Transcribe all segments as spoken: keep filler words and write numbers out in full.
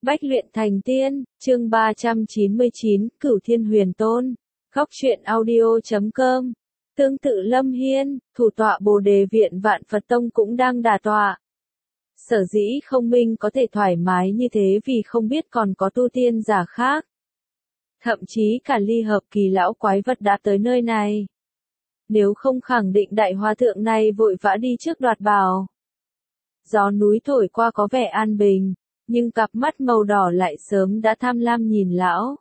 Bách luyện thành tiên, chương ba trăm chín mươi chín, Cửu Thiên Huyền Tôn. Góc truyện audio chấm com. Tương tự Lâm Hiên, thủ tọa Bồ Đề Viện Vạn Phật Tông cũng đang đả tọa. Sở dĩ không minh có thể thoải mái như thế vì không biết còn có tu tiên giả khác. Thậm chí cả ly hợp kỳ lão quái vật đã tới nơi này. Nếu không khẳng định đại hòa thượng này vội vã đi trước đoạt bảo. Gió núi thổi qua có vẻ an bình, nhưng cặp mắt màu đỏ lại sớm đã tham lam nhìn lão.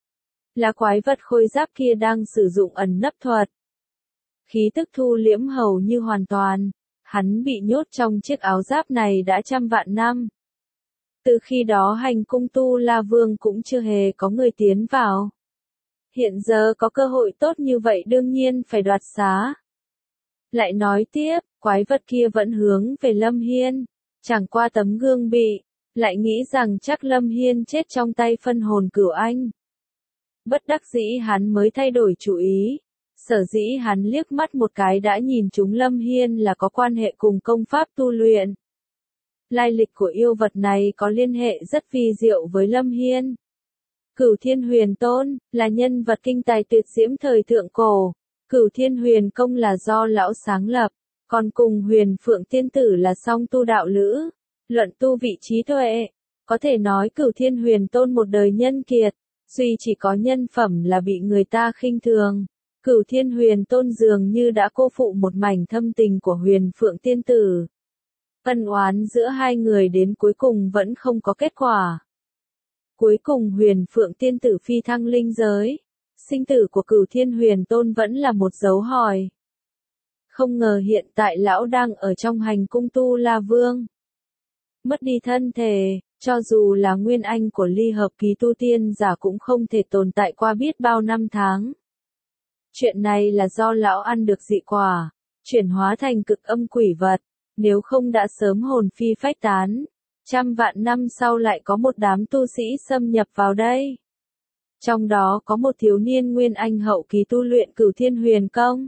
Là quái vật khôi giáp kia đang sử dụng ẩn nấp thuật. Khí tức thu liễm hầu như hoàn toàn, hắn bị nhốt trong chiếc áo giáp này đã trăm vạn năm. Từ khi đó hành cung Tu La Vương cũng chưa hề có người tiến vào. Hiện giờ có cơ hội tốt như vậy đương nhiên phải đoạt xá. Lại nói tiếp, quái vật kia vẫn hướng về Lâm Hiên, chẳng qua tấm gương bị, lại nghĩ rằng chắc Lâm Hiên chết trong tay phân hồn Cửu Anh. Bất đắc dĩ hắn mới thay đổi chủ ý, sở dĩ hắn liếc mắt một cái đã nhìn chúng Lâm Hiên là có quan hệ cùng công pháp tu luyện. Lai lịch của yêu vật này có liên hệ rất vi diệu với Lâm Hiên. Cửu Thiên Huyền Tôn, là nhân vật kinh tài tuyệt diễm thời thượng cổ. Cửu Thiên Huyền Công là do lão sáng lập, còn cùng Huyền Phượng Tiên Tử là song tu đạo lữ. Luận tu vị trí tuệ, có thể nói Cửu Thiên Huyền Tôn một đời nhân kiệt, duy chỉ có nhân phẩm là bị người ta khinh thường. Cửu Thiên Huyền Tôn dường như đã cô phụ một mảnh thâm tình của Huyền Phượng Tiên Tử. Ân oán giữa hai người đến cuối cùng vẫn không có kết quả. Cuối cùng Huyền Phượng Tiên Tử phi thăng linh giới, sinh tử của Cửu Thiên Huyền Tôn vẫn là một dấu hỏi. Không ngờ hiện tại lão đang ở trong hành cung Tu La Vương. Mất đi thân thể, cho dù là nguyên anh của ly hợp kỳ tu tiên giả cũng không thể tồn tại qua biết bao năm tháng. Chuyện này là do lão ăn được dị quả, chuyển hóa thành cực âm quỷ vật, nếu không đã sớm hồn phi phách tán. Trăm vạn năm sau lại có một đám tu sĩ xâm nhập vào đây. Trong đó có một thiếu niên nguyên anh hậu kỳ tu luyện Cửu Thiên Huyền Công.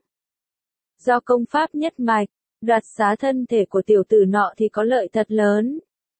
Do công pháp nhất mạch, đoạt xá thân thể của tiểu tử nọ thì có lợi thật lớn.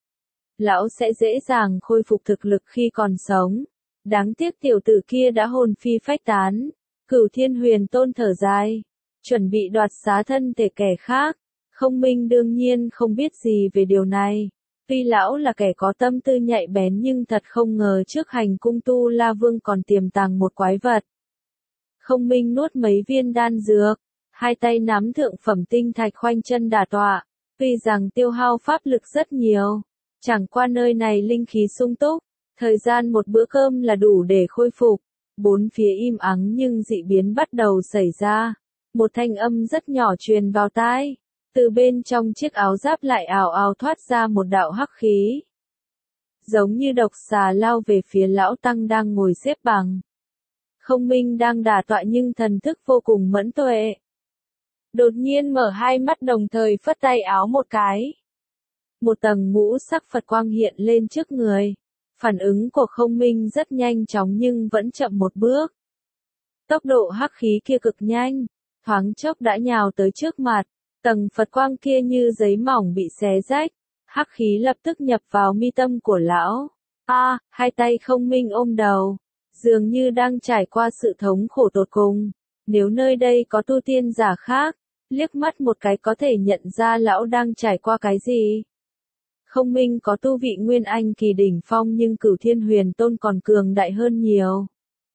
Lão sẽ dễ dàng khôi phục thực lực khi còn sống. Đáng tiếc tiểu tử kia đã hồn phi phách tán. Cửu Thiên Huyền Tôn thở dài, chuẩn bị đoạt xá thân thể kẻ khác. Không minh đương nhiên không biết gì về điều này. Tuy lão là kẻ có tâm tư nhạy bén nhưng thật không ngờ trước hành cung Tu La Vương còn tiềm tàng một quái vật. Không minh nuốt mấy viên đan dược, hai tay nắm thượng phẩm tinh thạch khoanh chân đả tọa. Tuy rằng tiêu hao pháp lực rất nhiều, chẳng qua nơi này linh khí sung túc, thời gian một bữa cơm là đủ để khôi phục. Bốn phía im ắng nhưng dị biến bắt đầu xảy ra. Một thanh âm rất nhỏ truyền vào tai. Từ bên trong chiếc áo giáp lại ào ào thoát ra một đạo hắc khí. Giống như độc xà lao về phía lão tăng đang ngồi xếp bằng. Không minh đang đả tọa nhưng thần thức vô cùng mẫn tuệ. Đột nhiên mở hai mắt đồng thời phất tay áo một cái. Một tầng ngũ sắc Phật quang hiện lên trước người. Phản ứng của không minh rất nhanh chóng nhưng vẫn chậm một bước. Tốc độ hắc khí kia cực nhanh, thoáng chốc đã nhào tới trước mặt. Tầng Phật quang kia như giấy mỏng bị xé rách, hắc khí lập tức nhập vào mi tâm của lão. A, à, hai tay không minh ôm đầu, dường như đang trải qua sự thống khổ tột cùng. Nếu nơi đây có tu tiên giả khác, liếc mắt một cái có thể nhận ra lão đang trải qua cái gì. Không minh có tu vị nguyên anh kỳ đỉnh phong nhưng Cửu Thiên Huyền Tôn còn cường đại hơn nhiều.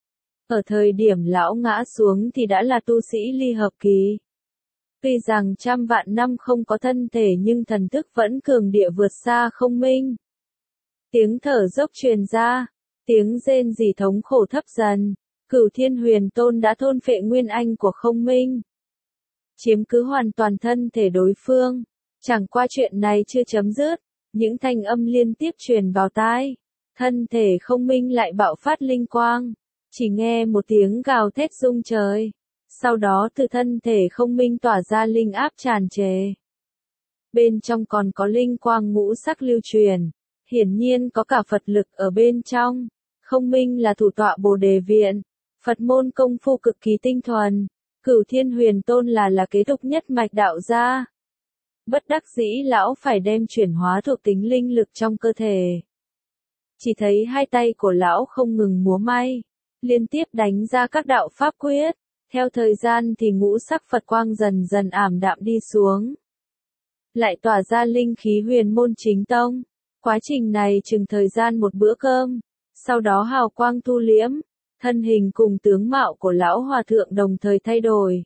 Ở thời điểm lão ngã xuống thì đã là tu sĩ ly hợp kỳ. Tuy rằng trăm vạn năm không có thân thể nhưng thần thức vẫn cường địa vượt xa không minh. Tiếng thở dốc truyền ra, tiếng rên rỉ thống khổ thấp dần, Cửu Thiên Huyền Tôn đã thôn phệ nguyên anh của không minh. Chiếm cứ hoàn toàn thân thể đối phương, chẳng qua chuyện này chưa chấm dứt, những thanh âm liên tiếp truyền vào tai. Thân thể không minh lại bạo phát linh quang, chỉ nghe một tiếng gào thét rung trời. Sau đó từ thân thể không minh tỏa ra linh áp tràn trề. Bên trong còn có linh quang ngũ sắc lưu truyền, hiển nhiên có cả Phật lực ở bên trong. Không minh là thủ tọa Bồ Đề Viện, Phật môn công phu cực kỳ tinh thuần. Cửu Thiên Huyền Tôn là là kế tục nhất mạch đạo gia. Bất đắc dĩ lão phải đem chuyển hóa thuộc tính linh lực trong cơ thể. chỉ thấy hai tay của lão không ngừng múa may, liên tiếp đánh ra các đạo pháp quyết, theo thời gian thì ngũ sắc Phật quang dần dần ảm đạm đi xuống, lại tỏa ra linh khí huyền môn chính tông. Quá trình này chừng thời gian một bữa cơm, sau đó hào quang thu liễm, thân hình cùng tướng mạo của lão hòa thượng đồng thời thay đổi.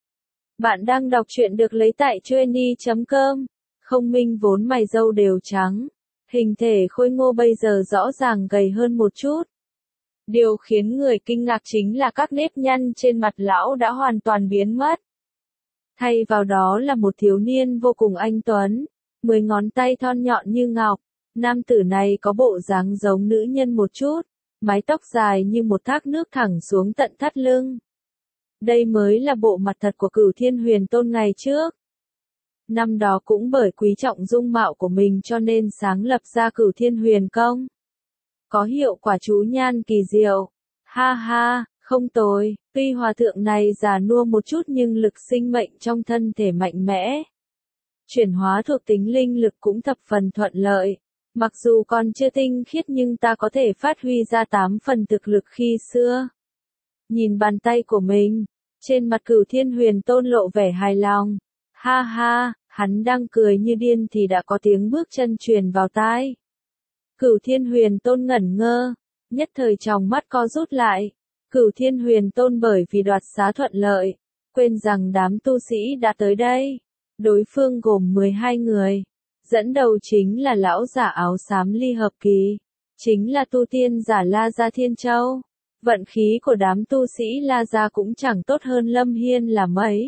Bạn đang đọc truyện được lấy tại chuyenny chấm com. Không Minh vốn mày râu đều trắng, hình thể khôi ngô bây giờ rõ ràng gầy hơn một chút. Điều khiến người kinh ngạc chính là các nếp nhăn trên mặt lão đã hoàn toàn biến mất. Thay vào đó là một thiếu niên vô cùng anh tuấn, mười ngón tay thon nhọn như ngọc. Nam tử này có bộ dáng giống nữ nhân một chút, mái tóc dài như một thác nước thẳng xuống tận thắt lưng. Đây mới là bộ mặt thật của Cửu Thiên Huyền Tôn ngày trước. Năm đó cũng bởi quý trọng dung mạo của mình cho nên sáng lập ra Cửu Thiên Huyền Công. Có hiệu quả chú nhan kỳ diệu. Ha ha, không tồi, tuy hòa thượng này già nua một chút nhưng lực sinh mệnh trong thân thể mạnh mẽ. Chuyển hóa thuộc tính linh lực cũng thập phần thuận lợi. Mặc dù còn chưa tinh khiết nhưng ta có thể phát huy ra tám phần thực lực khi xưa. Nhìn bàn tay của mình, trên mặt Cửu Thiên Huyền Tôn lộ vẻ hài lòng. Ha ha, hắn đang cười như điên thì đã có tiếng bước chân truyền vào tai. Cửu Thiên Huyền Tôn ngẩn ngơ, nhất thời tròng mắt co rút lại. Cửu Thiên Huyền Tôn bởi vì đoạt xá thuận lợi, quên rằng đám tu sĩ đã tới đây. Đối phương gồm mười hai người. Dẫn đầu chính là lão giả áo xám ly hợp kỳ, chính là tu tiên giả La Gia Thiên Châu. Vận khí của đám tu sĩ La Gia cũng chẳng tốt hơn Lâm Hiên là mấy.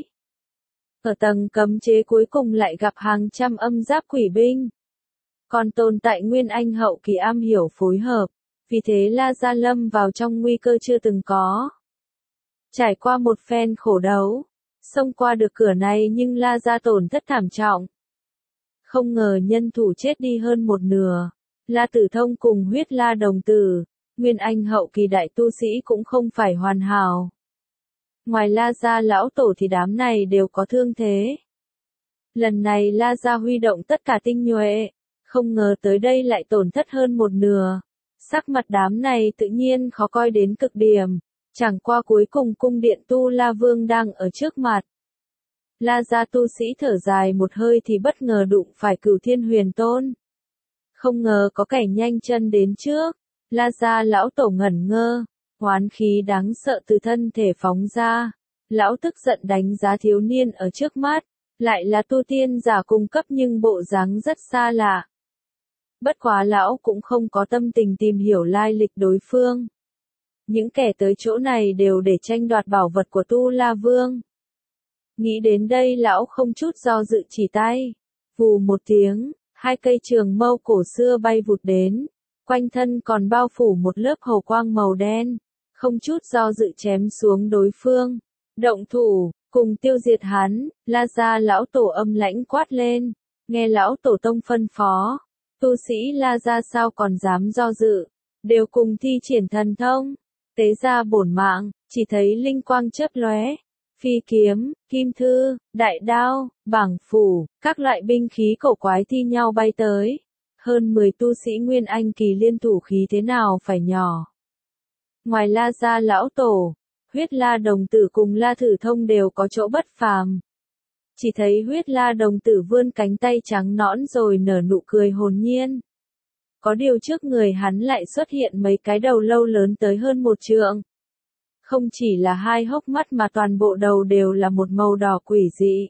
Ở tầng cấm chế cuối cùng lại gặp hàng trăm âm giáp quỷ binh. Còn tồn tại Nguyên Anh hậu kỳ am hiểu phối hợp, vì thế La Gia lâm vào trong nguy cơ chưa từng có. Trải qua một phen khổ đấu, xông qua được cửa này nhưng La Gia tổn thất thảm trọng. Không ngờ nhân thủ chết đi hơn một nửa. La Tử Thông cùng Huyết La đồng tử, Nguyên Anh hậu kỳ đại tu sĩ cũng không phải hoàn hảo. Ngoài La Gia lão tổ thì đám này đều có thương thế. Lần này La Gia huy động tất cả tinh nhuệ, không ngờ tới đây lại tổn thất hơn một nửa. Sắc mặt đám này tự nhiên khó coi đến cực điểm, chẳng qua cuối cùng cung điện Tu La Vương đang ở trước mặt. La Gia tu sĩ thở dài một hơi thì bất ngờ đụng phải Cửu Thiên Huyền Tôn. Không ngờ có kẻ nhanh chân đến trước, La Gia lão tổ ngẩn ngơ, oán khí đáng sợ từ thân thể phóng ra. Lão tức giận đánh giá thiếu niên ở trước mắt, lại là tu tiên giả cung cấp nhưng bộ dáng rất xa lạ. Bất quá lão cũng không có tâm tình tìm hiểu lai lịch đối phương. Những kẻ tới chỗ này đều để tranh đoạt bảo vật của Tu La Vương. Nghĩ đến đây lão không chút do dự chỉ tay. Vù một tiếng, hai cây trường mâu cổ xưa bay vụt đến. Quanh thân còn bao phủ một lớp hầu quang màu đen. Không chút do dự chém xuống đối phương. Động thủ, cùng tiêu diệt hắn, La Gia lão tổ âm lãnh quát lên. Nghe lão tổ tông phân phó. Tu sĩ La Gia sao còn dám do dự. Đều cùng thi triển thần thông. Tế ra bổn mạng, chỉ thấy linh quang chớp lóe. Phi kiếm, kim thư, đại đao, bảng phủ, các loại binh khí cổ quái thi nhau bay tới. Hơn mười tu sĩ Nguyên Anh kỳ liên thủ khí thế nào phải nhỏ. Ngoài La Gia lão tổ, Huyết La đồng tử cùng La Thử Thông đều có chỗ bất phàm. Chỉ thấy Huyết La đồng tử vươn cánh tay trắng nõn rồi nở nụ cười hồn nhiên. Có điều trước người hắn lại xuất hiện mấy cái đầu lâu lớn tới hơn một trượng. Không chỉ là hai hốc mắt mà toàn bộ đầu đều là một màu đỏ quỷ dị.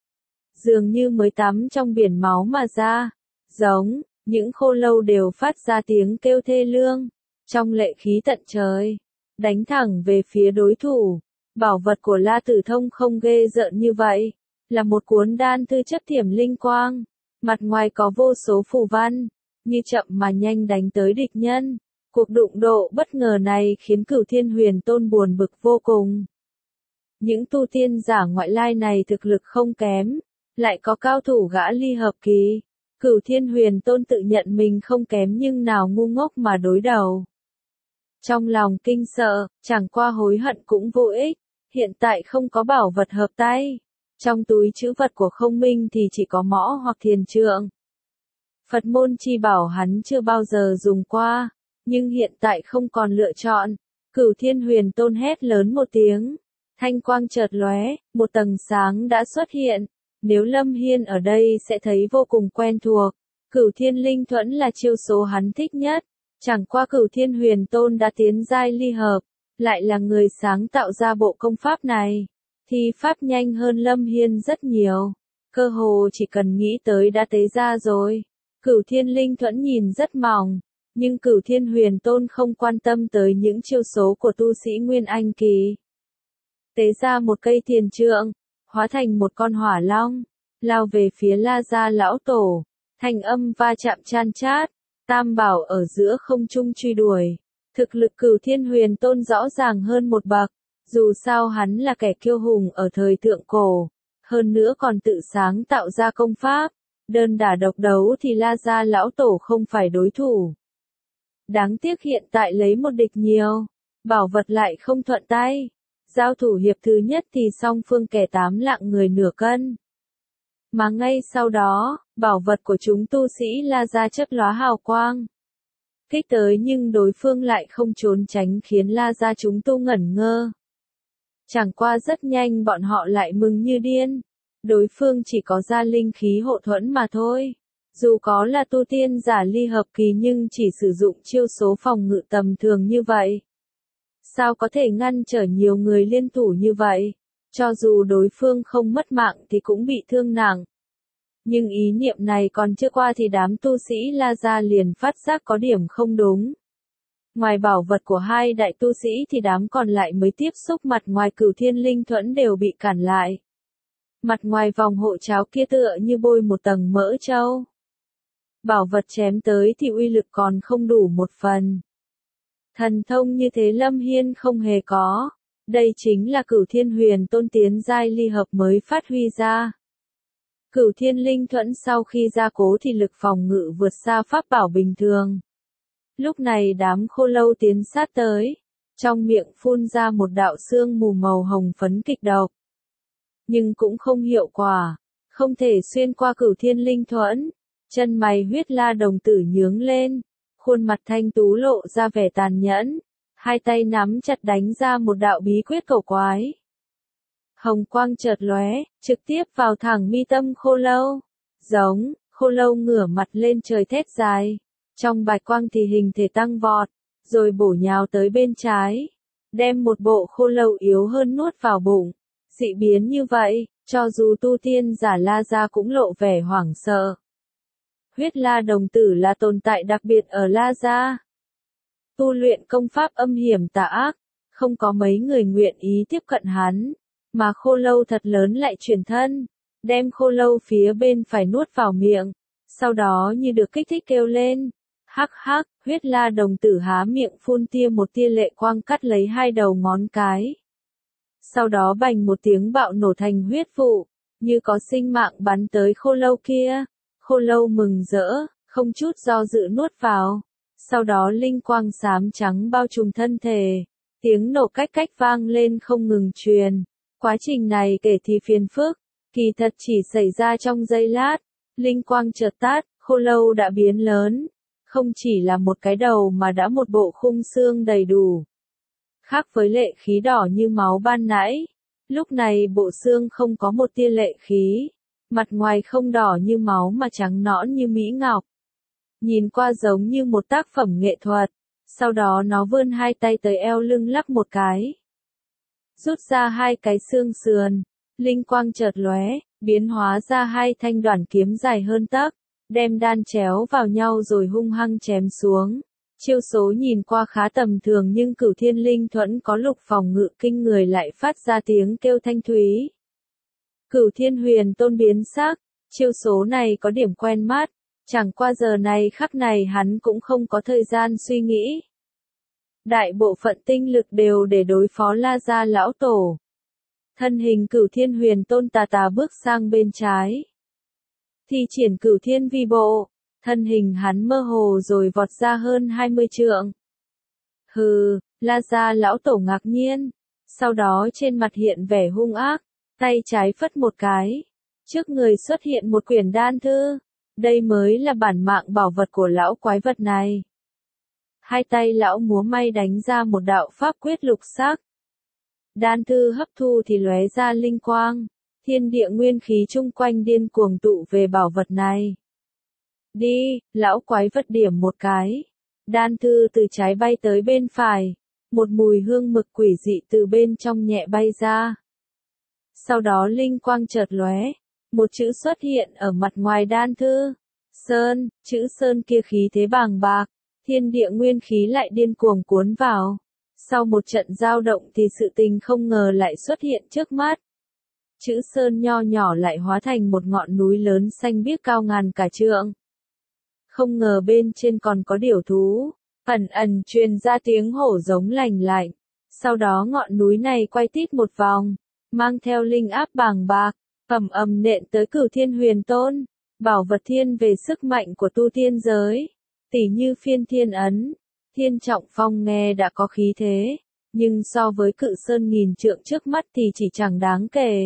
Dường như mới tắm trong biển máu mà ra. Giống, những khô lâu đều phát ra tiếng kêu thê lương. Trong lệ khí tận trời. Đánh thẳng về phía đối thủ. Bảo vật của La Tử Thông không ghê rợn như vậy. Là một cuốn đan thư chất thiểm linh quang. Mặt ngoài có vô số phù văn. Như chậm mà nhanh đánh tới địch nhân. Cuộc đụng độ bất ngờ này khiến Cửu Thiên Huyền Tôn buồn bực vô cùng. Những tu tiên giả ngoại lai này thực lực không kém, lại có cao thủ gã ly hợp kỳ. Cửu Thiên Huyền Tôn tự nhận mình không kém nhưng nào ngu ngốc mà đối đầu. Trong lòng kinh sợ, chẳng qua hối hận cũng vô ích, hiện tại không có bảo vật hợp tay. Trong túi trữ vật của Không Minh thì chỉ có mõ hoặc thiền trượng. Phật môn chi bảo hắn chưa bao giờ dùng qua. Nhưng hiện tại không còn lựa chọn. Cửu Thiên Huyền Tôn hét lớn một tiếng. Thanh quang chợt lóe, một tầng sáng đã xuất hiện. Nếu Lâm Hiên ở đây sẽ thấy vô cùng quen thuộc. Cửu Thiên Linh Thuẫn là chiêu số hắn thích nhất. Chẳng qua Cửu Thiên Huyền Tôn đã tiến giai ly hợp, lại là người sáng tạo ra bộ công pháp này. Thi pháp nhanh hơn Lâm Hiên rất nhiều. Cơ hồ chỉ cần nghĩ tới đã tế ra rồi. Cửu Thiên Linh Thuẫn nhìn rất mỏng. Nhưng Cửu Thiên Huyền Tôn không quan tâm tới những chiêu số của tu sĩ Nguyên Anh Kỳ. Tế ra một cây thiền trượng, hóa thành một con hỏa long, lao về phía La Gia lão tổ. Thanh âm va chạm chan chát, tam bảo ở giữa không trung truy đuổi. Thực lực Cửu Thiên Huyền Tôn rõ ràng hơn một bậc, dù sao hắn là kẻ kiêu hùng ở thời thượng cổ, hơn nữa còn tự sáng tạo ra công pháp. Đơn đả độc đấu thì La Gia lão tổ không phải đối thủ. Đáng tiếc hiện tại lấy một địch nhiều, bảo vật lại không thuận tay. Giao thủ hiệp thứ nhất thì song phương kẻ tám lạng người nửa cân. Mà ngay sau đó, bảo vật của chúng tu sĩ La Gia chớp lóa hào quang. Kích tới nhưng đối phương lại không trốn tránh khiến La Gia chúng tu ngẩn ngơ. Chẳng qua rất nhanh bọn họ lại mừng như điên. Đối phương chỉ có ra linh khí hộ thuẫn mà thôi. Dù có là tu tiên giả ly hợp kỳ nhưng chỉ sử dụng chiêu số phòng ngự tầm thường như vậy. Sao có thể ngăn trở nhiều người liên thủ như vậy? Cho dù đối phương không mất mạng thì cũng bị thương nặng. Nhưng ý niệm này còn chưa qua thì đám tu sĩ La Gia liền phát giác có điểm không đúng. Ngoài bảo vật của hai đại tu sĩ thì đám còn lại mới tiếp xúc mặt ngoài Cửu Thiên Linh Thuẫn đều bị cản lại. Mặt ngoài vòng hộ cháo kia tựa như bôi một tầng mỡ trâu. Bảo vật chém tới thì uy lực còn không đủ một phần. Thần thông như thế Lâm Hiên không hề có. Đây chính là Cửu Thiên Huyền Tôn tiến giai ly hợp mới phát huy ra. Cửu Thiên Linh Thuẫn sau khi gia cố thì lực phòng ngự vượt xa pháp bảo bình thường. Lúc này đám khô lâu tiến sát tới. Trong miệng phun ra một đạo sương mù màu hồng phấn kịch độc. Nhưng cũng không hiệu quả. Không thể xuyên qua Cửu Thiên Linh Thuẫn. Chân mày huyết la đồng tử nhướng lên. Khuôn mặt thanh tú lộ ra vẻ tàn nhẫn. Hai tay nắm chặt đánh ra một đạo bí quyết cầu quái. Hồng quang chợt lóe, trực tiếp vào thẳng mi tâm khô lâu. Giống, khô lâu ngửa mặt lên trời thét dài. Trong bạch quang thì hình thể tăng vọt, rồi bổ nhào tới bên trái. Đem một bộ khô lâu yếu hơn nuốt vào bụng. Dị biến như vậy, cho dù tu tiên giả La Gia cũng lộ vẻ hoảng sợ. Huyết la đồng tử là tồn tại đặc biệt ở La Gia. Tu luyện công pháp âm hiểm tà ác, không có mấy người nguyện ý tiếp cận hắn, mà khô lâu thật lớn lại chuyển thân, đem khô lâu phía bên phải nuốt vào miệng, sau đó như được kích thích kêu lên. Hắc hắc, huyết la đồng tử há miệng phun tia một tia lệ quang cắt lấy hai đầu ngón cái. Sau đó bành một tiếng bạo nổ thành huyết vụ, như có sinh mạng bắn tới khô lâu kia. Khô lâu mừng rỡ, không chút do dự nuốt vào. Sau đó linh quang xám trắng bao trùm thân thể. Tiếng nổ cách cách vang lên không ngừng truyền. Quá trình này kể thì phiền phức, kỳ thật chỉ xảy ra trong giây lát. Linh quang chợt tắt, khô lâu đã biến lớn. Không chỉ là một cái đầu mà đã một bộ khung xương đầy đủ. Khác với lệ khí đỏ như máu ban nãy. Lúc này bộ xương không có một tia lệ khí. Mặt ngoài không đỏ như máu mà trắng nõn như mỹ ngọc. Nhìn qua giống như một tác phẩm nghệ thuật. Sau đó nó vươn hai tay tới eo lưng lắc một cái. Rút ra hai cái xương sườn. Linh quang chợt lóe, biến hóa ra hai thanh đoản kiếm dài hơn tấc. Đem đan chéo vào nhau rồi hung hăng chém xuống. Chiêu số nhìn qua khá tầm thường nhưng Cửu Thiên Linh Thuẫn có lục phòng ngự kinh người lại phát ra tiếng kêu thanh thúy. Cửu Thiên Huyền Tôn biến sắc, chiêu số này có điểm quen mắt, chẳng qua giờ này khắc này hắn cũng không có thời gian suy nghĩ. Đại bộ phận tinh lực đều để đối phó La Gia lão tổ. Thân hình Cửu Thiên Huyền Tôn tà tà bước sang bên trái. Thi triển Cửu Thiên Vi Bộ, thân hình hắn mơ hồ rồi vọt ra hơn hai mươi trượng. Hừ, La Gia lão tổ ngạc nhiên, sau đó trên mặt hiện vẻ hung ác. Tay trái phất một cái. Trước người xuất hiện một quyển đan thư. Đây mới là bản mạng bảo vật của lão quái vật này. Hai tay lão múa may đánh ra một đạo pháp quyết lục sắc. Đan thư hấp thu thì lóe ra linh quang. Thiên địa nguyên khí chung quanh điên cuồng tụ về bảo vật này. Đi, lão quái vật điểm một cái. Đan thư từ trái bay tới bên phải. Một mùi hương mực quỷ dị từ bên trong nhẹ bay ra. Sau đó linh quang chợt lóe. Một chữ xuất hiện ở mặt ngoài đan thư. Sơn, chữ Sơn kia khí thế bàng bạc. Thiên địa nguyên khí lại điên cuồng cuốn vào. Sau một trận giao động thì sự tình không ngờ lại xuất hiện trước mắt. Chữ Sơn nho nhỏ lại hóa thành một ngọn núi lớn xanh biếc cao ngàn cả trượng. Không ngờ bên trên còn có điểu thú, ẩn ẩn truyền ra tiếng hổ giống lành lạnh. Sau đó ngọn núi này quay tít một vòng, mang theo linh áp bàng bạc, ầm ầm nện tới Cửu Thiên Huyền Tôn, bảo vật thiên về sức mạnh của tu tiên giới, tỉ như Phiên Thiên Ấn, Thiên Trọng Phong nghe đã có khí thế, nhưng so với Cự Sơn nghìn trượng trước mắt thì chỉ chẳng đáng kể.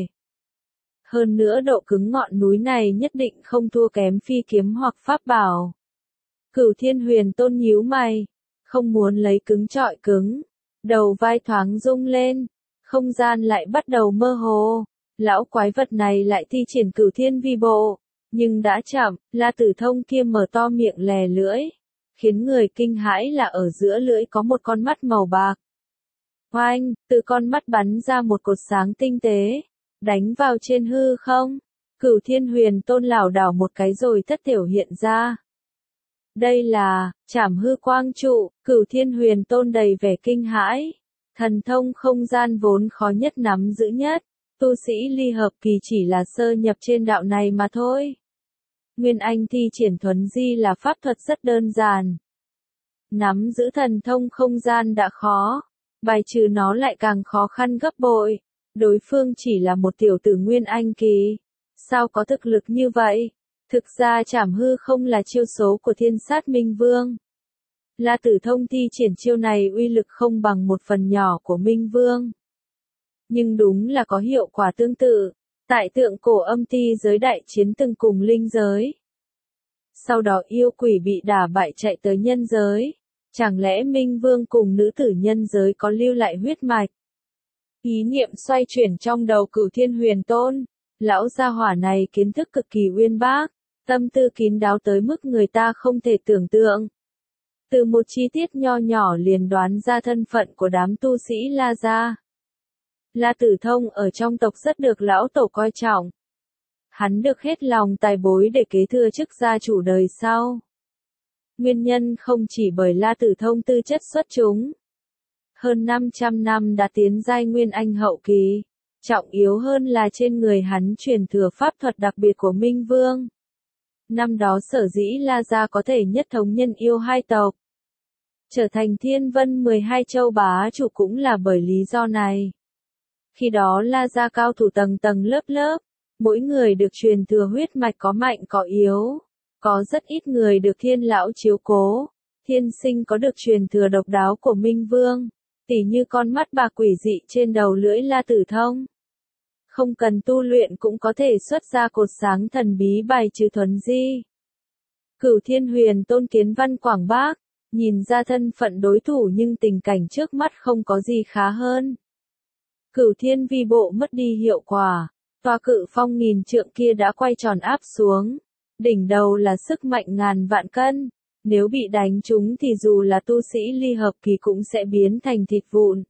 Hơn nữa độ cứng ngọn núi này nhất định không thua kém phi kiếm hoặc pháp bảo. Cửu Thiên Huyền Tôn nhíu mày, không muốn lấy cứng trọi cứng, đầu vai thoáng rung lên, không gian lại bắt đầu mơ hồ, lão quái vật này lại thi triển Cửu Thiên Vi Bộ, nhưng đã chậm, La Tử Thông kia mở to miệng lè lưỡi, khiến người kinh hãi là ở giữa lưỡi có một con mắt màu bạc. Oanh, từ con mắt bắn ra một cột sáng tinh tế, đánh vào trên hư không. Cửu Thiên Huyền Tôn lảo đảo một cái rồi thất thiểu hiện ra. Đây là Trảm Hư Quang Trụ. Cửu Thiên Huyền Tôn đầy vẻ kinh hãi. Thần thông không gian vốn khó nhất nắm giữ nhất, tu sĩ ly hợp kỳ chỉ là sơ nhập trên đạo này mà thôi. Nguyên Anh thi triển thuấn di là pháp thuật rất đơn giản. Nắm giữ thần thông không gian đã khó, bài trừ nó lại càng khó khăn gấp bội. Đối phương chỉ là một tiểu tử Nguyên Anh kỳ, sao có thực lực như vậy? Thực ra Trảm Hư không là chiêu số của Thiên Sát Minh Vương. La Tử Thông thi triển chiêu này uy lực không bằng một phần nhỏ của Minh Vương. Nhưng đúng là có hiệu quả tương tự. Tại tượng cổ âm ti giới đại chiến từng cùng linh giới. Sau đó yêu quỷ bị đả bại chạy tới nhân giới. Chẳng lẽ Minh Vương cùng nữ tử nhân giới có lưu lại huyết mạch? Ý niệm xoay chuyển trong đầu Cửu Thiên Huyền Tôn. Lão gia hỏa này kiến thức cực kỳ uyên bác, tâm tư kín đáo tới mức người ta không thể tưởng tượng. Từ một chi tiết nho nhỏ liền đoán ra thân phận của đám tu sĩ La gia. La Tử Thông ở trong tộc rất được lão tổ coi trọng. Hắn được hết lòng tài bối để kế thừa chức gia chủ đời sau. Nguyên nhân không chỉ bởi La Tử Thông tư chất xuất chúng. Hơn năm trăm năm đã tiến giai Nguyên Anh hậu kỳ. Trọng yếu hơn là trên người hắn truyền thừa pháp thuật đặc biệt của Minh Vương. Năm đó sở dĩ La gia có thể nhất thống nhân yêu hai tộc, trở thành Thiên Vân mười hai châu bá chủ cũng là bởi lý do này. Khi đó La gia cao thủ tầng tầng lớp lớp, mỗi người được truyền thừa huyết mạch có mạnh có yếu, có rất ít người được Thiên lão chiếu cố. Thiên Sinh có được truyền thừa độc đáo của Minh Vương, tỉ như con mắt bạc quỷ dị trên đầu lưỡi La Tử Thông. Không cần tu luyện cũng có thể xuất ra cột sáng thần bí bài trừ thuấn di. Cửu Thiên Huyền Tôn kiến văn quảng bác, nhìn ra thân phận đối thủ nhưng tình cảnh trước mắt không có gì khá hơn. Cửu Thiên Vi Bộ mất đi hiệu quả, tòa cự phong nghìn trượng kia đã quay tròn áp xuống. Đỉnh đầu là sức mạnh ngàn vạn cân, nếu bị đánh trúng thì dù là tu sĩ ly hợp kỳ cũng sẽ biến thành thịt vụn.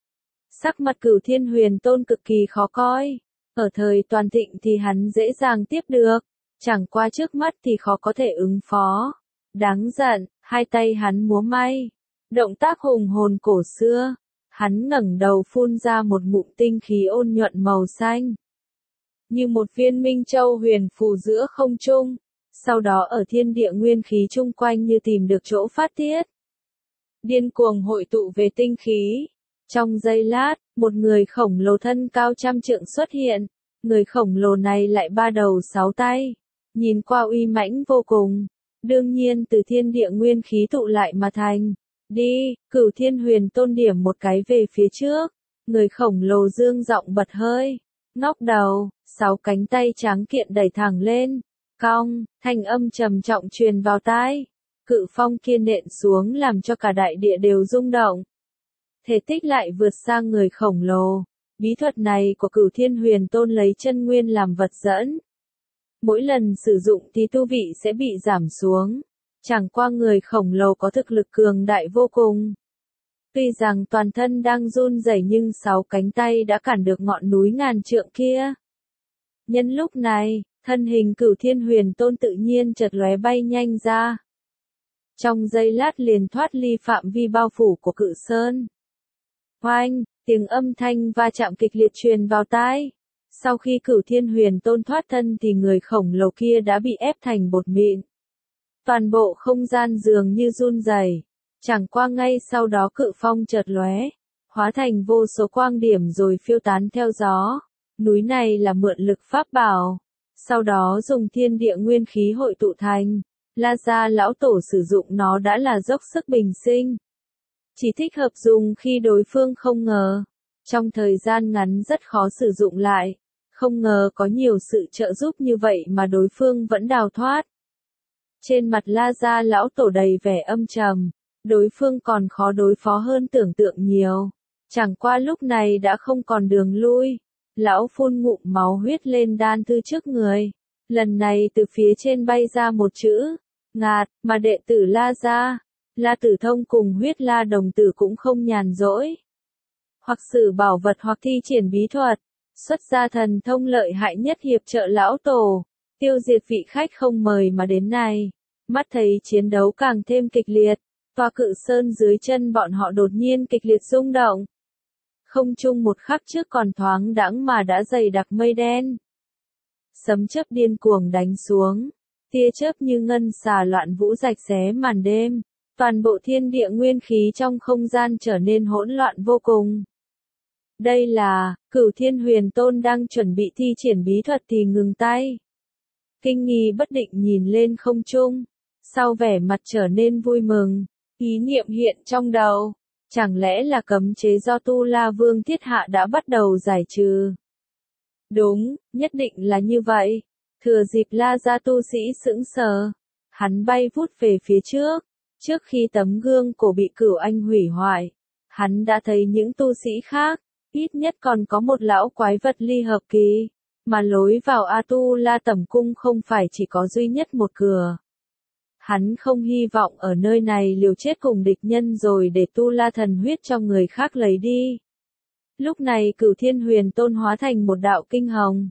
Sắc mặt Cửu Thiên Huyền Tôn cực kỳ khó coi, ở thời toàn thịnh thì hắn dễ dàng tiếp được, chẳng qua trước mắt thì khó có thể ứng phó. Đáng giận, hai tay hắn múa may, động tác hùng hồn cổ xưa, hắn ngẩng đầu phun ra một ngụm tinh khí ôn nhuận màu xanh. Như một viên minh châu huyền phù giữa không trung, sau đó ở thiên địa nguyên khí chung quanh như tìm được chỗ phát tiết. Điên cuồng hội tụ về tinh khí. Trong giây lát, một người khổng lồ thân cao trăm trượng xuất hiện, người khổng lồ này lại ba đầu sáu tay, nhìn qua uy mãnh vô cùng, đương nhiên từ thiên địa nguyên khí tụ lại mà thành. Đi, Cửu Thiên Huyền Tôn điểm một cái về phía trước, người khổng lồ dương giọng bật hơi, ngóc đầu, sáu cánh tay tráng kiện đẩy thẳng lên, cong, thanh âm trầm trọng truyền vào tai. Cự phong kia nện xuống làm cho cả đại địa đều rung động. Thể tích lại vượt xa người khổng lồ. Bí thuật này của Cửu Thiên Huyền Tôn lấy chân nguyên làm vật dẫn. Mỗi lần sử dụng thì tu vị sẽ bị giảm xuống. Chẳng qua người khổng lồ có thực lực cường đại vô cùng. Tuy rằng toàn thân đang run rẩy nhưng sáu cánh tay đã cản được ngọn núi ngàn trượng kia. Nhân lúc này, thân hình Cửu Thiên Huyền Tôn tự nhiên chợt lóe bay nhanh ra. Trong giây lát liền thoát ly phạm vi bao phủ của Cự Sơn. Oanh, tiếng âm thanh va chạm kịch liệt truyền vào tai. Sau khi Cửu Thiên Huyền Tôn thoát thân thì người khổng lồ kia đã bị ép thành bột mịn. Toàn bộ không gian dường như run rẩy. Chẳng qua ngay sau đó cự phong chợt lóe, hóa thành vô số quang điểm rồi phiêu tán theo gió. Núi này là mượn lực pháp bảo, sau đó dùng thiên địa nguyên khí hội tụ thành. La Gia lão tổ sử dụng nó đã là dốc sức bình sinh. Chỉ thích hợp dùng khi đối phương không ngờ. Trong thời gian ngắn rất khó sử dụng lại. Không ngờ có nhiều sự trợ giúp như vậy mà đối phương vẫn đào thoát. Trên mặt La Gia lão tổ đầy vẻ âm trầm. Đối phương còn khó đối phó hơn tưởng tượng nhiều. Chẳng qua lúc này đã không còn đường lui. Lão phun ngụm máu huyết lên đan thư trước người. Lần này từ phía trên bay ra một chữ. Ngạt, mà đệ tử La Gia. La Tử Thông cùng huyết La đồng tử cũng không nhàn rỗi. Hoặc sử bảo vật hoặc thi triển bí thuật. Xuất ra thần thông lợi hại nhất hiệp trợ lão tổ. Tiêu diệt vị khách không mời mà đến này. Mắt thấy chiến đấu càng thêm kịch liệt. Tòa Cự Sơn dưới chân bọn họ đột nhiên kịch liệt rung động. Không trung một khắc trước còn thoáng đãng mà đã dày đặc mây đen. Sấm chớp điên cuồng đánh xuống. Tia chớp như ngân xà loạn vũ rạch xé màn đêm. Toàn bộ thiên địa nguyên khí trong không gian trở nên hỗn loạn vô cùng. Đây là, Cửu Thiên Huyền Tôn đang chuẩn bị thi triển bí thuật thì ngừng tay. Kinh nghi bất định nhìn lên không trung. Sau vẻ mặt trở nên vui mừng. Ý niệm hiện trong đầu, chẳng lẽ là cấm chế do Tu La Vương thiết hạ đã bắt đầu giải trừ? Đúng, nhất định là như vậy. Thừa dịp La Gia tu sĩ sững sờ, hắn bay vút về phía trước. Trước khi tấm gương cổ bị Cửu Anh hủy hoại, hắn đã thấy những tu sĩ khác, ít nhất còn có một lão quái vật ly hợp kỳ, mà lối vào A Tu La Tẩm Cung không phải chỉ có duy nhất một cửa. Hắn không hy vọng ở nơi này liều chết cùng địch nhân rồi để tu la thần huyết cho người khác lấy đi. Lúc này Cửu Thiên Huyền Tôn hóa thành một đạo kinh hồng.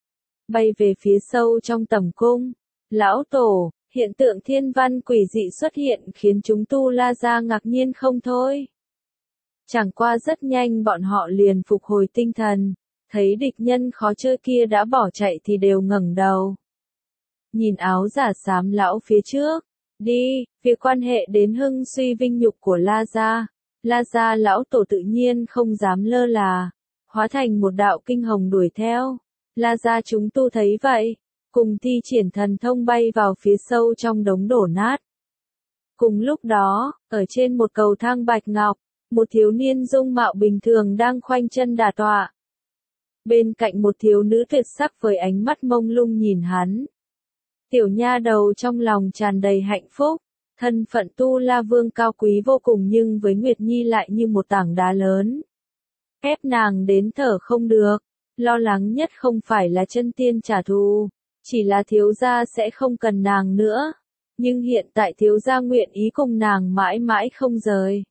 Bay về phía sâu trong tẩm cung. Lão tổ, hiện tượng thiên văn quỷ dị xuất hiện khiến chúng tu la gia ngạc nhiên không thôi. Chẳng qua rất nhanh bọn họ liền phục hồi tinh thần. Thấy địch nhân khó chơi kia đã bỏ chạy thì đều ngẩng đầu. Nhìn áo giả xám lão phía trước. Đi, việc quan hệ đến hưng suy vinh nhục của La Gia. La Gia lão tổ tự nhiên không dám lơ là. Hóa thành một đạo kinh hồng đuổi theo. La Gia chúng tu thấy vậy. Cùng thi triển thần thông bay vào phía sâu trong đống đổ nát. Cùng lúc đó, ở trên một cầu thang bạch ngọc, một thiếu niên dung mạo bình thường đang khoanh chân đả tọa. Bên cạnh một thiếu nữ tuyệt sắc với ánh mắt mông lung nhìn hắn. Tiểu nha đầu trong lòng tràn đầy hạnh phúc, thân phận Tu La Vương cao quý vô cùng nhưng với Nguyệt Nhi lại như một tảng đá lớn. Ép nàng đến thở không được, lo lắng nhất không phải là chân tiên trả thù, chỉ là thiếu gia sẽ không cần nàng nữa. Nhưng hiện tại thiếu gia nguyện ý cùng nàng mãi mãi không rời.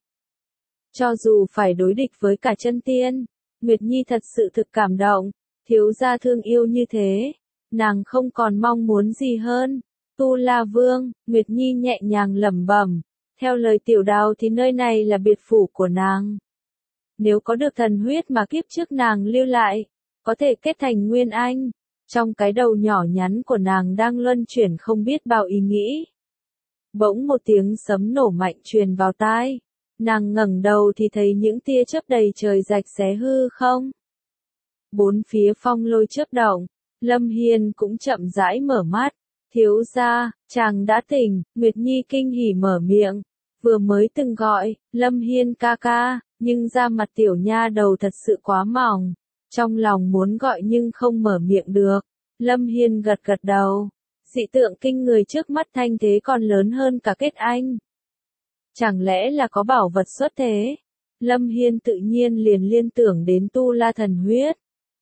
Cho dù phải đối địch với cả chân tiên, Nguyệt Nhi thật sự thực cảm động, thiếu gia thương yêu như thế. Nàng không còn mong muốn gì hơn. Tu La Vương, Nguyệt Nhi nhẹ nhàng lẩm bẩm. Theo lời tiểu đào thì nơi này là biệt phủ của nàng. Nếu có được thần huyết mà kiếp trước nàng lưu lại, có thể kết thành Nguyên Anh. Trong cái đầu nhỏ nhắn của nàng đang luân chuyển không biết bao ý nghĩ. Bỗng một tiếng sấm nổ mạnh truyền vào tai. Nàng ngẩng đầu thì thấy những tia chớp đầy trời rạch xé hư không. Bốn phía phong lôi chớp động. Lâm Hiên cũng chậm rãi mở mắt. Thiếu gia, chàng đã tỉnh. Nguyệt Nhi kinh hỉ mở miệng. Vừa mới từng gọi, Lâm Hiên ca ca, nhưng da mặt tiểu nha đầu thật sự quá mỏng. Trong lòng muốn gọi nhưng không mở miệng được. Lâm Hiên gật gật đầu. dị tượng kinh người trước mắt thanh thế còn lớn hơn cả kết anh. Chẳng lẽ là có bảo vật xuất thế? Lâm Hiên tự nhiên liền liên tưởng đến tu la thần huyết.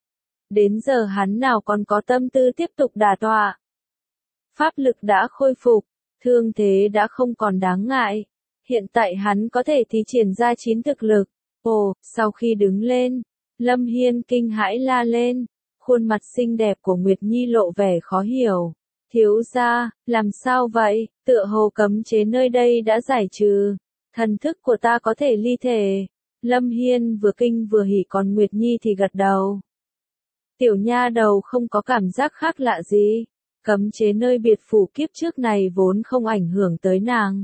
Đến giờ hắn nào còn có tâm tư tiếp tục đả tọa. Pháp lực đã khôi phục, thương thế đã không còn đáng ngại. Hiện tại hắn có thể thi triển ra chín thực lực. Ồ, sau khi đứng lên, Lâm Hiên kinh hãi la lên. Khuôn mặt xinh đẹp của Nguyệt Nhi lộ vẻ khó hiểu. Thiếu gia, làm sao vậy? Tựa hồ cấm chế nơi đây đã giải trừ. Thần thức của ta có thể ly thể. Lâm Hiên vừa kinh vừa hỉ, còn Nguyệt Nhi thì gật đầu. Tiểu nha đầu không có cảm giác khác lạ gì. Cấm chế nơi biệt phủ kiếp trước này vốn không ảnh hưởng tới nàng.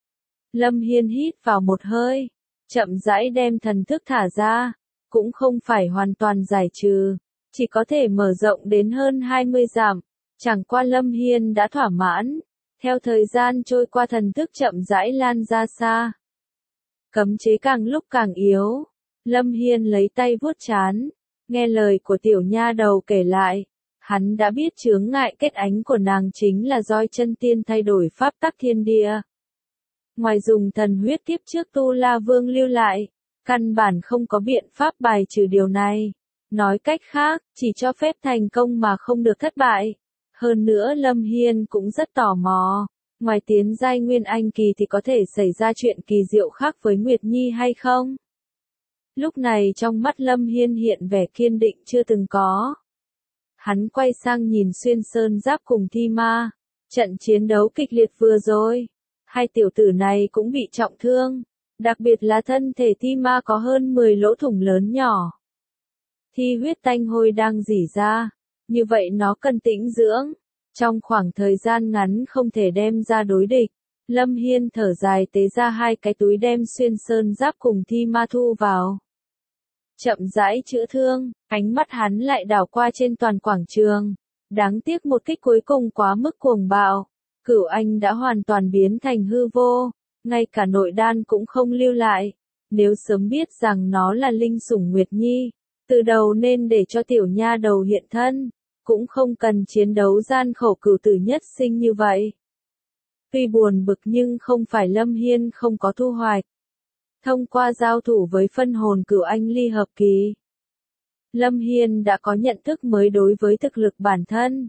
Lâm Hiên hít vào một hơi, chậm rãi đem thần thức thả ra, cũng không phải hoàn toàn giải trừ, chỉ có thể mở rộng đến hơn hai mươi dặm. Chẳng qua Lâm Hiên đã thỏa mãn, theo thời gian trôi qua thần thức chậm rãi lan ra xa. Cấm chế càng lúc càng yếu, Lâm Hiên lấy tay vuốt trán, nghe lời của tiểu nha đầu kể lại, hắn đã biết chướng ngại kết ánh của nàng chính là roi chân tiên thay đổi pháp tắc thiên địa. Ngoài dùng thần huyết kiếp trước Tu La Vương lưu lại, căn bản không có biện pháp bài trừ điều này. Nói cách khác, chỉ cho phép thành công mà không được thất bại. Hơn nữa Lâm Hiên cũng rất tò mò, ngoài tiến giai Nguyên Anh kỳ thì có thể xảy ra chuyện kỳ diệu khác với Nguyệt Nhi hay không? Lúc này trong mắt Lâm Hiên hiện vẻ kiên định chưa từng có. Hắn quay sang nhìn Xuyên Sơn Giáp cùng Thi Ma. Trận chiến đấu kịch liệt vừa rồi, hai tiểu tử này cũng bị trọng thương, đặc biệt là thân thể Thi Ma có hơn mười lỗ thủng lớn nhỏ. Thi huyết tanh hôi đang rỉ ra, như vậy nó cần tĩnh dưỡng, trong khoảng thời gian ngắn không thể đem ra đối địch. Lâm Hiên thở dài tế ra hai cái túi đem Xuyên Sơn Giáp cùng Thi Ma thu vào. Chậm rãi chữa thương, ánh mắt hắn lại đảo qua trên toàn quảng trường. Đáng tiếc một kích cuối cùng quá mức cuồng bạo. Cửu Anh đã hoàn toàn biến thành hư vô, ngay cả nội đan cũng không lưu lại. Nếu sớm biết rằng nó là linh sủng Nguyệt Nhi, từ đầu nên để cho tiểu nha đầu hiện thân, cũng không cần chiến đấu gian khổ cửu tử nhất sinh như vậy. Tuy buồn bực nhưng không phải Lâm Hiên không có thu hoạch. Thông qua giao thủ với phân hồn Cửu Anh ly hợp kỳ, Lâm Hiên đã có nhận thức mới đối với thực lực bản thân.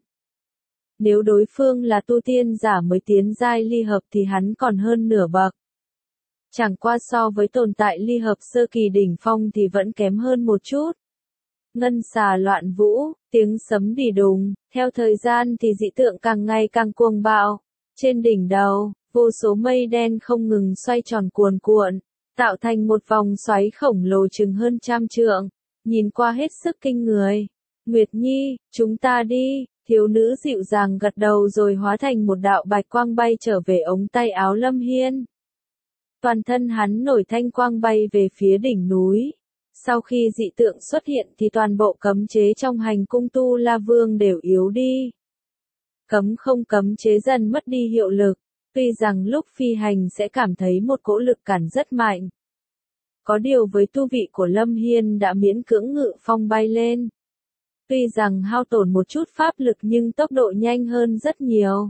Nếu đối phương là tu tiên giả mới tiến giai ly hợp thì hắn còn hơn nửa bậc. Chẳng qua so với tồn tại ly hợp sơ kỳ đỉnh phong thì vẫn kém hơn một chút. Ngân xà loạn vũ, tiếng sấm đì đùng, theo thời gian thì dị tượng càng ngày càng cuồng bạo. Trên đỉnh đầu, vô số mây đen không ngừng xoay tròn cuồn cuộn, tạo thành một vòng xoáy khổng lồ chừng hơn trăm trượng, nhìn qua hết sức kinh người. Nguyệt Nhi, chúng ta đi, thiếu nữ dịu dàng gật đầu rồi hóa thành một đạo bạch quang bay trở về ống tay áo Lâm Hiên. Toàn thân hắn nổi thanh quang bay về phía đỉnh núi. Sau khi dị tượng xuất hiện thì toàn bộ cấm chế trong hành cung Tu La Vương đều yếu đi. Cấm không cấm chế dần mất đi hiệu lực, tuy rằng lúc phi hành sẽ cảm thấy một cỗ lực cản rất mạnh. Có điều với tu vị của Lâm Hiên đã miễn cưỡng ngự phong bay lên. Tuy rằng hao tổn một chút pháp lực nhưng tốc độ nhanh hơn rất nhiều.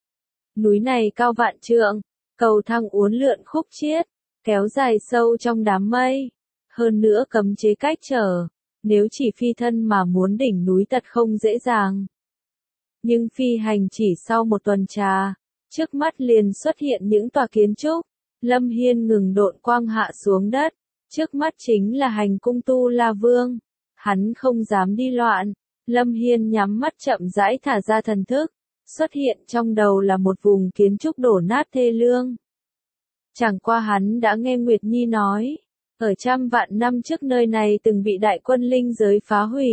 Núi này cao vạn trượng, cầu thang uốn lượn khúc chiết, kéo dài sâu trong đám mây. Hơn nữa cấm chế cách trở, nếu chỉ phi thân mà muốn đỉnh núi thật không dễ dàng. Nhưng phi hành chỉ sau một tuần trà, trước mắt liền xuất hiện những tòa kiến trúc. Lâm Hiên ngừng độn quang hạ xuống đất, trước mắt chính là hành cung Tu La Vương. Hắn không dám đi loạn, Lâm Hiên nhắm mắt chậm rãi thả ra thần thức, xuất hiện trong đầu là một vùng kiến trúc đổ nát thê lương. Chẳng qua hắn đã nghe Nguyệt Nhi nói, ở trăm vạn năm trước nơi này từng bị đại quân linh giới phá hủy.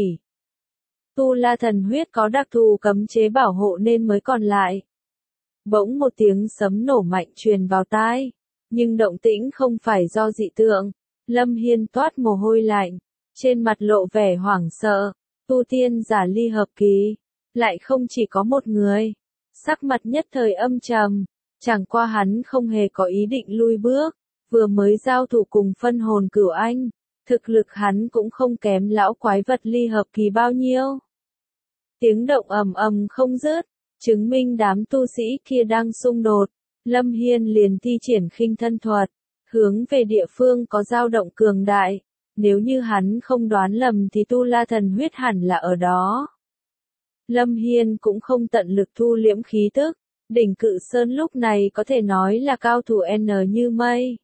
Tu La thần huyết có đặc thù cấm chế bảo hộ nên mới còn lại. Bỗng một tiếng sấm nổ mạnh truyền vào tai, nhưng động tĩnh không phải do dị tượng. Lâm Hiên toát mồ hôi lạnh, trên mặt lộ vẻ hoảng sợ. Tu tiên giả ly hợp kỳ, lại không chỉ có một người. Sắc mặt nhất thời âm trầm, chẳng qua hắn không hề có ý định lui bước. Vừa mới giao thủ cùng phân hồn Cửu Anh, thực lực hắn cũng không kém lão quái vật ly hợp kỳ bao nhiêu. Tiếng động ầm ầm không dứt, Chứng minh đám tu sĩ kia đang xung đột, Lâm Hiên liền thi triển khinh thân thuật, hướng về địa phương có dao động cường đại. Nếu như hắn không đoán lầm thì tu la thần huyết hẳn là ở đó. Lâm Hiên cũng không tận lực thu liễm khí tức, đỉnh Cự Sơn lúc này có thể nói là cao thủ N như mây.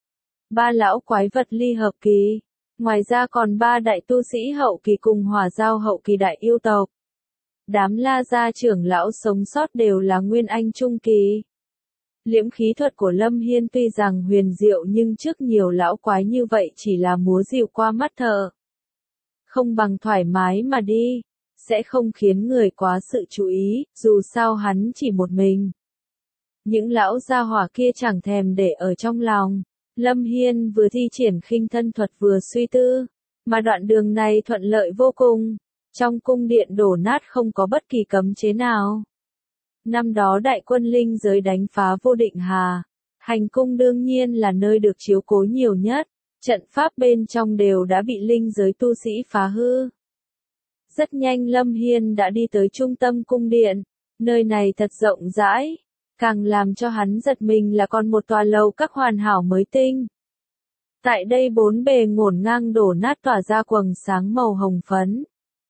Ba lão quái vật ly hợp kỳ, ngoài ra còn ba đại tu sĩ hậu kỳ cùng hỏa giao hậu kỳ đại yêu tộc. Đám La gia trưởng lão sống sót đều là nguyên anh trung kỳ. Liễm khí thuật của Lâm Hiên tuy rằng huyền diệu nhưng trước nhiều lão quái như vậy chỉ là múa dịu qua mắt thợ. Không bằng thoải mái mà đi, sẽ không khiến người quá sự chú ý, dù sao hắn chỉ một mình. Những lão gia hỏa kia chẳng thèm để ở trong lòng. Lâm Hiên vừa thi triển khinh thân thuật vừa suy tư, mà đoạn đường này thuận lợi vô cùng. Trong cung điện đổ nát không có bất kỳ cấm chế nào. Năm đó đại quân linh giới đánh phá Vô Định Hà, hành cung đương nhiên là nơi được chiếu cố nhiều nhất, trận pháp bên trong đều đã bị linh giới tu sĩ phá hư. Rất nhanh Lâm Hiên đã đi tới trung tâm cung điện, nơi này thật rộng rãi, càng làm cho hắn giật mình là còn một tòa lầu các hoàn hảo mới tinh. Tại đây bốn bề ngổn ngang đổ nát tỏa ra quầng sáng màu hồng phấn.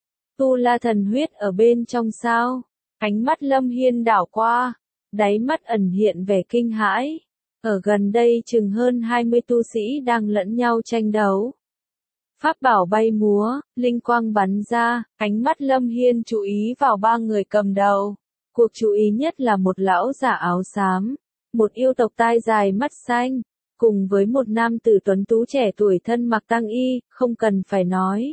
Tu la thần huyết ở bên trong sao? Ánh mắt Lâm Hiên đảo qua, đáy mắt ẩn hiện vẻ kinh hãi. Ở gần đây chừng hơn hai mươi tu sĩ đang lẫn nhau tranh đấu. Pháp bảo bay múa, linh quang bắn ra, ánh mắt Lâm Hiên chú ý vào ba người cầm đầu. Cuộc chú ý nhất là một lão giả áo xám, một yêu tộc tai dài mắt xanh, cùng với một nam tử tuấn tú trẻ tuổi thân mặc tăng y, không cần phải nói.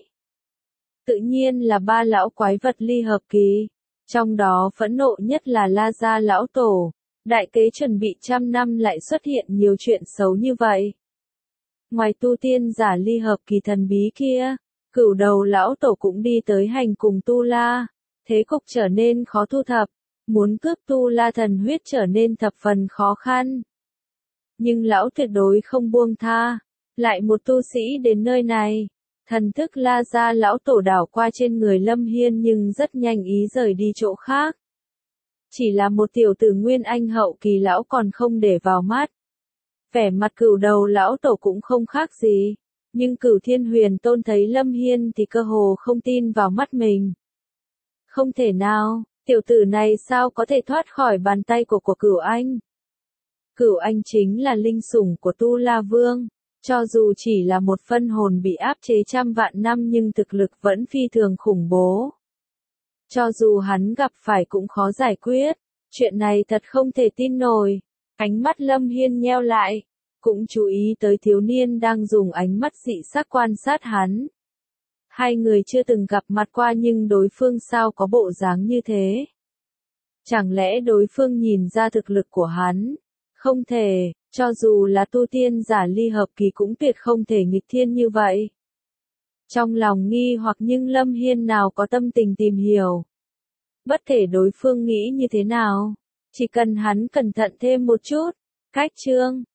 Tự nhiên là ba lão quái vật ly hợp kỳ. Trong đó phẫn nộ nhất là La gia lão tổ, đại kế chuẩn bị trăm năm lại xuất hiện nhiều chuyện xấu như vậy. Ngoài tu tiên giả ly hợp kỳ thần bí kia, cửu đầu lão tổ cũng đi tới hành cùng tu la, thế cục trở nên khó thu thập, muốn cướp tu la thần huyết trở nên thập phần khó khăn. Nhưng lão tuyệt đối không buông tha, lại một tu sĩ đến nơi này. Thần thức La gia lão tổ đảo qua trên người Lâm Hiên nhưng rất nhanh ý rời đi chỗ khác. Chỉ là một tiểu tử nguyên anh hậu kỳ lão còn không để vào mắt. Vẻ mặt cửu đầu lão tổ cũng không khác gì, nhưng Cửu Thiên Huyền Tôn thấy Lâm Hiên thì cơ hồ không tin vào mắt mình. Không thể nào, tiểu tử này sao có thể thoát khỏi bàn tay của của Cửu Anh? Cửu Anh chính là linh sủng của Tu La Vương. Cho dù chỉ là một phân hồn bị áp chế trăm vạn năm nhưng thực lực vẫn phi thường khủng bố. Cho dù hắn gặp phải cũng khó giải quyết, chuyện này thật không thể tin nổi. Ánh mắt Lâm Hiên nheo lại, cũng chú ý tới thiếu niên đang dùng ánh mắt dị sắc quan sát hắn. Hai người chưa từng gặp mặt qua nhưng đối phương sao có bộ dáng như thế? Chẳng lẽ đối phương nhìn ra thực lực của hắn? Không thể. Cho dù là tu tiên giả ly hợp kỳ cũng tuyệt không thể nghịch thiên như vậy. Trong lòng nghi hoặc nhưng Lâm Hiên nào có tâm tình tìm hiểu. Bất kể đối phương nghĩ như thế nào, chỉ cần hắn cẩn thận thêm một chút. Cách chương